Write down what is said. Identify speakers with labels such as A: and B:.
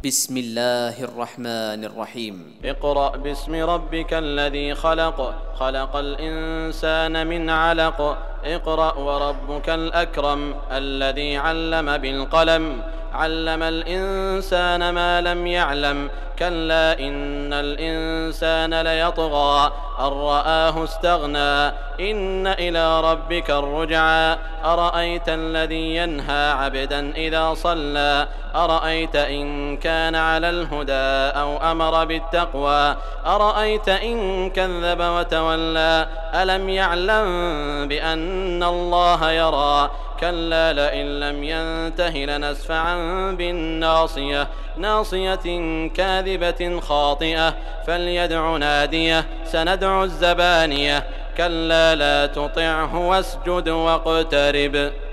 A: بسم الله الرحمن الرحيم.
B: اقرأ باسم ربك الذي خلق، خلق الإنسان من علق. اقرأ وربك الأكرم الذي علم بالقلم، علم الإنسان ما لم يعلم. كلا إن الإنسان ليطغى أن رآه استغنى، إن إلى ربك الرجعى. أرأيت الذي ينهى عبدا إذا صلى، أرأيت إن كان على الهدى أو أمر بالتقوى، أرأيت إن كذب وتولى. ألم يعلم بأن الله يرى، كلا لئن لم ينته لنسفعا بالناصية، ناصية كاذبة خاطئة. فليدع ناديه، سندع الزبانية. كلا لا تطعه واسجد واقترب.